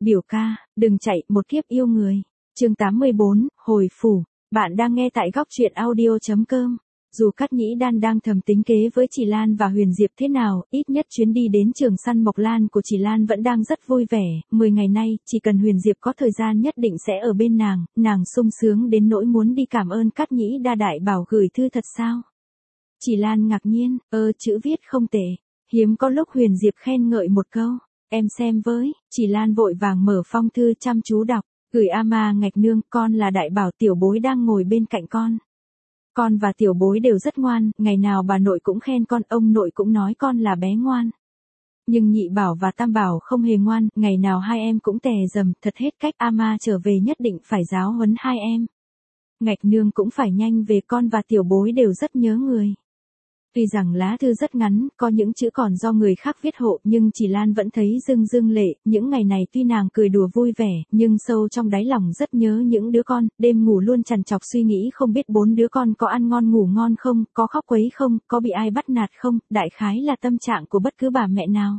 Biểu ca, đừng chạy, một kiếp yêu người. Chương 84, hồi phủ. Bạn đang nghe tại góc truyện audio.com. Dù Cát Nhĩ Đan đang thầm tính kế với Chỉ Lan và Huyền Diệp thế nào, ít nhất chuyến đi đến trường săn Mộc Lan của Chỉ Lan vẫn đang rất vui vẻ. 10 ngày nay, chỉ cần Huyền Diệp có thời gian nhất định sẽ ở bên nàng sung sướng đến nỗi muốn đi cảm ơn Cát Nhĩ Đa đại bảo gửi thư thật sao? Chỉ Lan ngạc nhiên, chữ viết không tệ. Hiếm có lúc Huyền Diệp khen ngợi một câu. Em xem với. Chỉ Lan vội vàng mở phong thư chăm chú đọc. Gửi Ama Ngạch Nương, con là đại bảo tiểu bối đang ngồi bên cạnh con. Con và tiểu bối đều rất ngoan, ngày nào bà nội cũng khen con, ông nội cũng nói con là bé ngoan. Nhưng nhị bảo và tam bảo không hề ngoan, ngày nào hai em cũng tè dầm, thật hết cách. Ama trở về nhất định phải giáo huấn hai em. Ngạch Nương cũng phải nhanh về, con và tiểu bối đều rất nhớ người. Tuy rằng lá thư rất ngắn, có những chữ còn do người khác viết hộ, nhưng Chỉ Lan vẫn thấy rưng rưng lệ. Những ngày này tuy nàng cười đùa vui vẻ, nhưng sâu trong đáy lòng rất nhớ những đứa con, đêm ngủ luôn trằn trọc suy nghĩ không biết 4 đứa con có ăn ngon ngủ ngon không, có khóc quấy không, có bị ai bắt nạt không, đại khái là tâm trạng của bất cứ bà mẹ nào.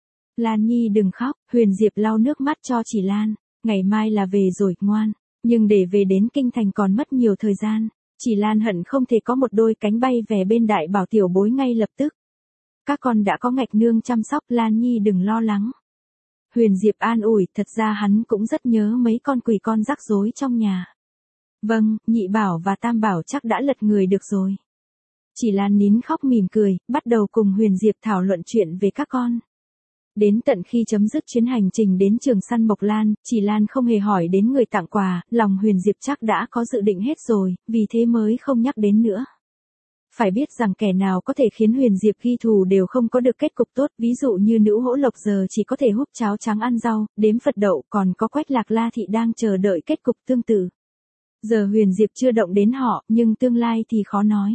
Lan Nhi đừng khóc, Huyền Diệp lau nước mắt cho Chỉ Lan, ngày mai là về rồi, ngoan, nhưng để về đến kinh thành còn mất nhiều thời gian. Chỉ Lan hận không thể có một đôi cánh bay về bên đại bảo tiểu bối ngay lập tức. Các con đã có Ngạch Nương chăm sóc, Lan Nhi đừng lo lắng. Huyền Diệp an ủi, thật ra hắn cũng rất nhớ mấy con quỷ con rắc rối trong nhà. Vâng, nhị bảo và tam bảo chắc đã lật người được rồi. Chỉ Lan nín khóc mỉm cười, bắt đầu cùng Huyền Diệp thảo luận chuyện về các con. Đến tận khi chấm dứt chuyến hành trình đến trường săn Mộc Lan, Chỉ Lan không hề hỏi đến người tặng quà, lòng Huyền Diệp chắc đã có dự định hết rồi, vì thế mới không nhắc đến nữa. Phải biết rằng kẻ nào có thể khiến Huyền Diệp ghi thù đều không có được kết cục tốt, ví dụ như Nữ Hỗ Lộc giờ chỉ có thể húp cháo trắng ăn rau, đếm Phật đậu, còn có Quách Lạc La Thị đang chờ đợi kết cục tương tự. Giờ Huyền Diệp chưa động đến họ, nhưng tương lai thì khó nói.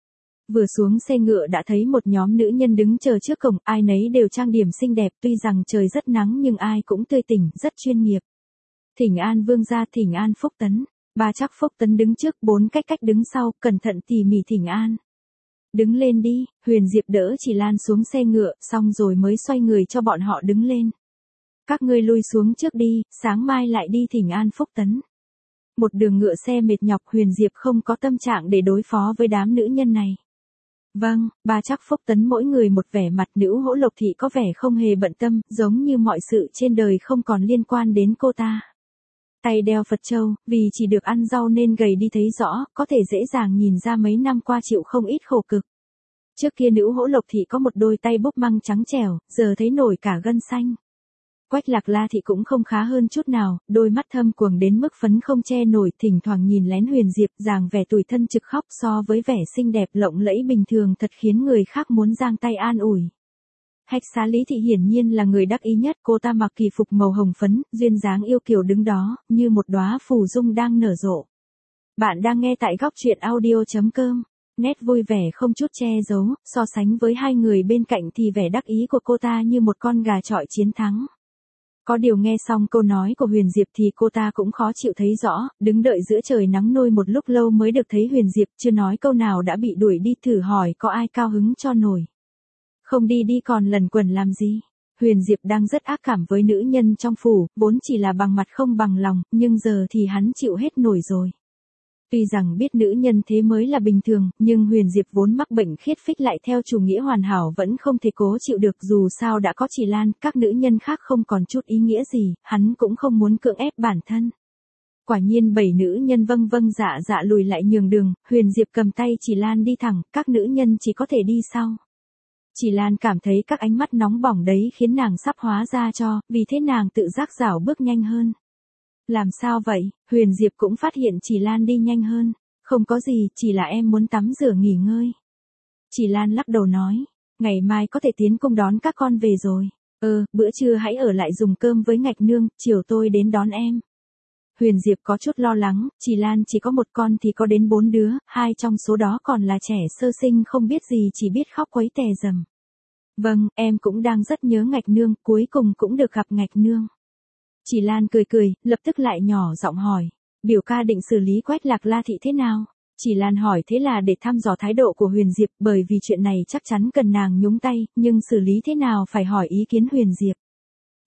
Vừa xuống xe ngựa đã thấy một nhóm nữ nhân đứng chờ trước cổng, ai nấy đều trang điểm xinh đẹp, tuy rằng trời rất nắng nhưng ai cũng tươi tỉnh, rất chuyên nghiệp. Thỉnh an vương gia, thỉnh an Phúc Tấn. Ba chắc Phúc Tấn đứng trước, 4 cách đứng sau, cẩn thận tỉ mỉ thỉnh an. Đứng lên đi, Huyền Diệp đỡ Chỉ Lan xuống xe ngựa, xong rồi mới xoay người cho bọn họ đứng lên. Các ngươi lui xuống trước đi, sáng mai lại đi thỉnh an Phúc Tấn. Một đường ngựa xe mệt nhọc, Huyền Diệp không có tâm trạng để đối phó với đám nữ nhân này. Vâng, ba chắc Phúc Tấn mỗi người một vẻ mặt. Nữ Hỗ Lộc Thị có vẻ không hề bận tâm, giống như mọi sự trên đời không còn liên quan đến cô ta. Tay đeo Phật châu, vì chỉ được ăn rau nên gầy đi thấy rõ, có thể dễ dàng nhìn ra mấy năm qua chịu không ít khổ cực. Trước kia Nữ Hỗ Lộc Thị có một đôi tay búp măng trắng trẻo, giờ thấy nổi cả gân xanh. Quách Lạc La Thị cũng không khá hơn chút nào, đôi mắt thâm quầng đến mức phấn không che nổi, thỉnh thoảng nhìn lén Huyền Diệp, dáng vẻ tủi thân trực khóc, so với vẻ xinh đẹp lộng lẫy bình thường thật khiến người khác muốn giang tay an ủi. Hách Xá Lý Thị hiển nhiên là người đắc ý nhất, cô ta mặc kỳ phục màu hồng phấn, duyên dáng yêu kiều đứng đó, như một đóa phù dung đang nở rộ. Bạn đang nghe tại góc truyện audio.com. Nét vui vẻ không chút che giấu, so sánh với hai người bên cạnh thì vẻ đắc ý của cô ta như một con gà chọi chiến thắng. Có điều nghe xong câu nói của Huyền Diệp thì cô ta cũng khó chịu thấy rõ, đứng đợi giữa trời nắng nôi một lúc lâu mới được thấy Huyền Diệp, chưa nói câu nào đã bị đuổi đi, thử hỏi có ai cao hứng cho nổi. Không đi đi còn lẩn quẩn làm gì? Huyền Diệp đang rất ác cảm với nữ nhân trong phủ, vốn chỉ là bằng mặt không bằng lòng, nhưng giờ thì hắn chịu hết nổi rồi. Tuy rằng biết nữ nhân thế mới là bình thường, nhưng Huyền Diệp vốn mắc bệnh khiết phích lại theo chủ nghĩa hoàn hảo vẫn không thể cố chịu được, dù sao đã có Chỉ Lan, các nữ nhân khác không còn chút ý nghĩa gì, hắn cũng không muốn cưỡng ép bản thân. Quả nhiên 7 nữ nhân vâng vâng dạ dạ lùi lại nhường đường, Huyền Diệp cầm tay Chỉ Lan đi thẳng, các nữ nhân chỉ có thể đi sau. Chỉ Lan cảm thấy các ánh mắt nóng bỏng đấy khiến nàng sắp hóa ra cho, vì thế nàng tự giác rảo bước nhanh hơn. Làm sao vậy? Huyền Diệp cũng phát hiện Chỉ Lan đi nhanh hơn. Không có gì, chỉ là em muốn tắm rửa nghỉ ngơi. Chỉ Lan lắc đầu nói, ngày mai có thể tiến cung đón các con về rồi. Bữa trưa hãy ở lại dùng cơm với Ngạch Nương, chiều tôi đến đón em. Huyền Diệp có chút lo lắng, Chỉ Lan chỉ có một con thì có đến 4 đứa, 2 trong số đó còn là trẻ sơ sinh không biết gì, chỉ biết khóc quấy tè dầm. Vâng, em cũng đang rất nhớ Ngạch Nương, cuối cùng cũng được gặp Ngạch Nương. Chỉ Lan cười cười, lập tức lại nhỏ giọng hỏi, biểu ca định xử lý Quách Lạc La Thị thế nào? Chỉ Lan hỏi thế là để thăm dò thái độ của Huyền Diệp, bởi vì chuyện này chắc chắn cần nàng nhúng tay, nhưng xử lý thế nào phải hỏi ý kiến Huyền Diệp.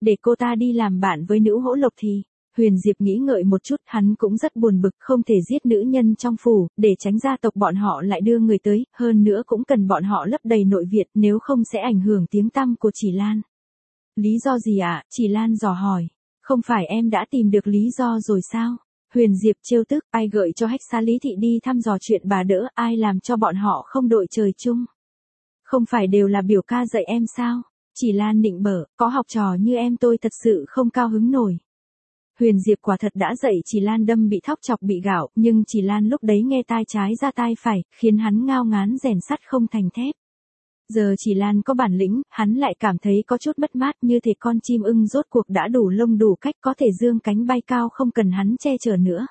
Để cô ta đi làm bạn với nữ hỗ lộc thì, Huyền Diệp nghĩ ngợi một chút, hắn cũng rất buồn bực, không thể giết nữ nhân trong phủ, để tránh gia tộc bọn họ lại đưa người tới, hơn nữa cũng cần bọn họ lấp đầy nội viện, nếu không sẽ ảnh hưởng tiếng tăm của Chỉ Lan. Lý do gì ạ? Chỉ Lan dò hỏi. Không phải em đã tìm được lý do rồi sao? Huyền Diệp trêu tức, ai gợi cho Hách Xá Lý Thị đi thăm dò chuyện bà đỡ, ai làm cho bọn họ không đội trời chung? Không phải đều là biểu ca dạy em sao? Chỉ Lan nịnh bợ, có học trò như em tôi thật sự không cao hứng nổi. Huyền Diệp quả thật đã dạy Chỉ Lan đâm bị thóc chọc bị gạo, nhưng Chỉ Lan lúc đấy nghe tai trái ra tai phải, khiến hắn ngao ngán rèn sắt không thành thép. Giờ Chỉ Lan có bản lĩnh, hắn lại cảm thấy có chút mất mát, như thể con chim ưng rốt cuộc đã đủ lông đủ cách có thể dương cánh bay cao không cần hắn che chở nữa.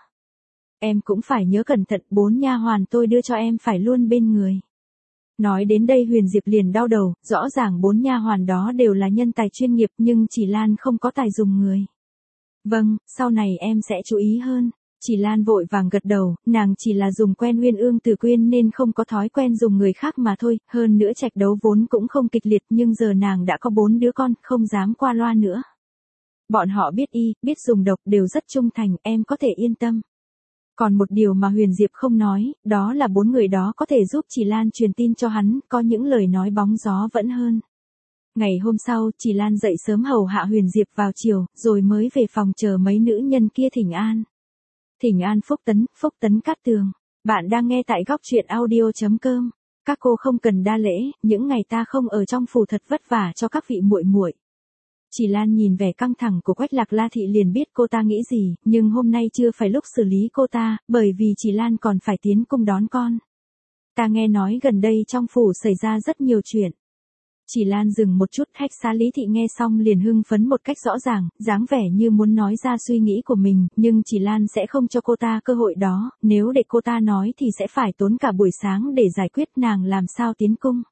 Em cũng phải nhớ cẩn thận, 4 nha hoàn tôi đưa cho em phải luôn bên người. Nói đến đây Huyền Diệp liền đau đầu, rõ ràng 4 nha hoàn đó đều là nhân tài chuyên nghiệp nhưng Chỉ Lan không có tài dùng người. Vâng, sau này em sẽ chú ý hơn. Chỉ Lan vội vàng gật đầu, nàng chỉ là dùng quen Uyên Ương Từ Quyên nên không có thói quen dùng người khác mà thôi, hơn nữa trạch đấu vốn cũng không kịch liệt nhưng giờ nàng đã có 4 đứa con, không dám qua loa nữa. Bọn họ biết y, biết dùng độc, đều rất trung thành, em có thể yên tâm. Còn một điều mà Huyền Diệp không nói, đó là 4 người đó có thể giúp Chỉ Lan truyền tin cho hắn, có những lời nói bóng gió vẫn hơn. Ngày hôm sau, Chỉ Lan dậy sớm hầu hạ Huyền Diệp vào chiều, rồi mới về phòng chờ mấy nữ nhân kia thỉnh an. Thỉnh an Phúc Tấn Cát Tường. Bạn đang nghe tại góc truyện audio.com. Các cô không cần đa lễ, những ngày ta không ở trong phủ thật vất vả cho các vị muội muội. Chỉ Lan nhìn vẻ căng thẳng của Quách Lạc La Thị liền biết cô ta nghĩ gì, nhưng hôm nay chưa phải lúc xử lý cô ta, bởi vì Chỉ Lan còn phải tiến cung đón con. Ta nghe nói gần đây trong phủ xảy ra rất nhiều chuyện. Chỉ Lan dừng một chút, Hách Xá Lý Thị nghe xong liền hưng phấn một cách rõ ràng, dáng vẻ như muốn nói ra suy nghĩ của mình, nhưng Chỉ Lan sẽ không cho cô ta cơ hội đó, nếu để cô ta nói thì sẽ phải tốn cả buổi sáng để giải quyết, nàng làm sao tiến cung.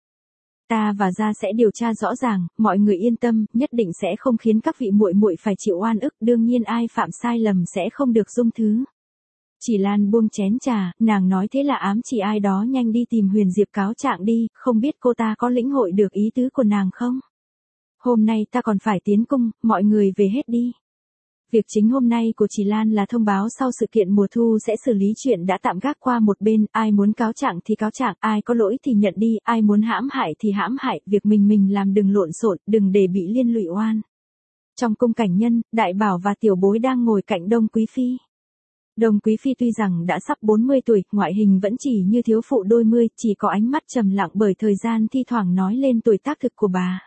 Ta và gia sẽ điều tra rõ ràng, mọi người yên tâm, nhất định sẽ không khiến các vị muội muội phải chịu oan ức, đương nhiên ai phạm sai lầm sẽ không được dung thứ. Chỉ Lan buông chén trà, nàng nói thế là ám chỉ ai đó nhanh đi tìm Huyền Diệp cáo trạng đi, không biết cô ta có lĩnh hội được ý tứ của nàng không? Hôm nay ta còn phải tiến cung, mọi người về hết đi. Việc chính hôm nay của Chỉ Lan là thông báo sau sự kiện mùa thu sẽ xử lý chuyện đã tạm gác qua một bên, ai muốn cáo trạng thì cáo trạng, ai có lỗi thì nhận đi, ai muốn hãm hại thì hãm hại, việc mình làm đừng lộn xộn, đừng để bị liên lụy oan. Trong cung Cảnh Nhân, Đại Bảo và Tiểu Bối đang ngồi cạnh Đông Quý Phi. Đông Quý Phi tuy rằng đã sắp 40 tuổi, ngoại hình vẫn chỉ như thiếu phụ đôi mươi, chỉ có ánh mắt trầm lặng bởi thời gian thi thoảng nói lên tuổi tác thực của bà.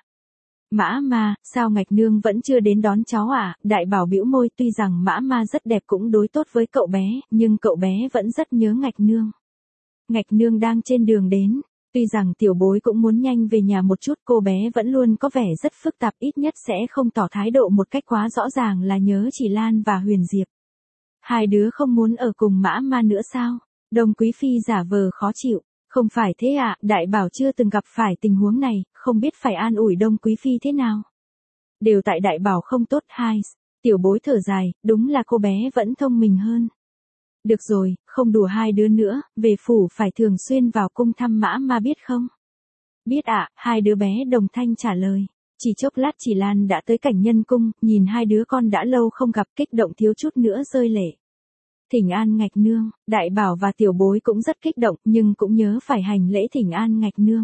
Mã Ma, sao Ngạch Nương vẫn chưa đến đón cháu à? Đại Bảo bĩu môi, tuy rằng Mã Ma rất đẹp cũng đối tốt với cậu bé, nhưng cậu bé vẫn rất nhớ Ngạch Nương. Ngạch Nương đang trên đường đến. Tuy rằng Tiểu Bối cũng muốn nhanh về nhà một chút, cô bé vẫn luôn có vẻ rất phức tạp, ít nhất sẽ không tỏ thái độ một cách quá rõ ràng là nhớ Chỉ Lan và Huyền Diệp. Hai đứa không muốn ở cùng Mã Ma nữa sao? Đông Quý Phi giả vờ khó chịu. Không phải thế ạ, Đại Bảo chưa từng gặp phải tình huống này, không biết phải an ủi Đông Quý Phi thế nào. Đều tại Đại Bảo không tốt. Hai, Tiểu Bối thở dài, đúng là cô bé vẫn thông minh hơn. Được rồi, không đùa hai đứa nữa, về phủ phải thường xuyên vào cung thăm Mã Ma biết không? Biết ạ, hai đứa bé đồng thanh trả lời. Chỉ chốc lát Chỉ Lan đã tới Cảnh Nhân cung, nhìn hai đứa con đã lâu không gặp, kích động thiếu chút nữa rơi lệ. Thỉnh an Ngạch Nương, Đại Bảo và Tiểu Bối cũng rất kích động, nhưng cũng nhớ phải hành lễ thỉnh an Ngạch Nương.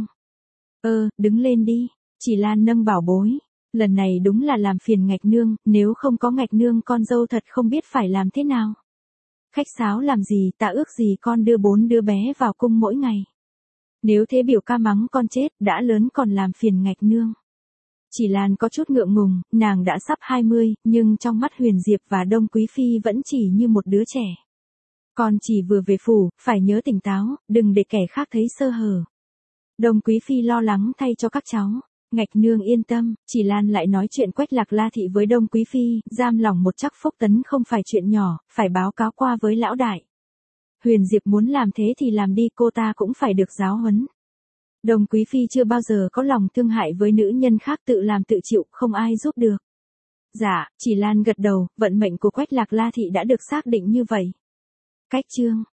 Đứng lên đi. Chỉ Lan nâng Bảo Bối. Lần này đúng là làm phiền Ngạch Nương, nếu không có Ngạch Nương con dâu thật không biết phải làm thế nào. Khách sáo làm gì, ta ước gì con đưa 4 đứa bé vào cung mỗi ngày. Nếu thế biểu ca mắng con chết, đã lớn còn làm phiền Ngạch Nương. Chỉ Lan có chút ngượng ngùng, nàng đã sắp 20, nhưng trong mắt Huyền Diệp và Đông Quý Phi vẫn chỉ như một đứa trẻ. Con chỉ vừa về phủ, phải nhớ tỉnh táo, đừng để kẻ khác thấy sơ hở. Đông Quý Phi lo lắng thay cho các cháu. Ngạch Nương yên tâm, Chỉ Lan lại nói chuyện Quách Lạc La Thị với Đông Quý Phi, giam lòng một chắc Phúc Tấn không phải chuyện nhỏ, phải báo cáo qua với lão đại. Huyền Diệp muốn làm thế thì làm đi, cô ta cũng phải được giáo huấn. Đông Quý Phi chưa bao giờ có lòng thương hại với nữ nhân khác, tự làm tự chịu, không ai giúp được. Dạ, Chỉ Lan gật đầu, vận mệnh của Quách Lạc La Thị đã được xác định như vậy. Cách chương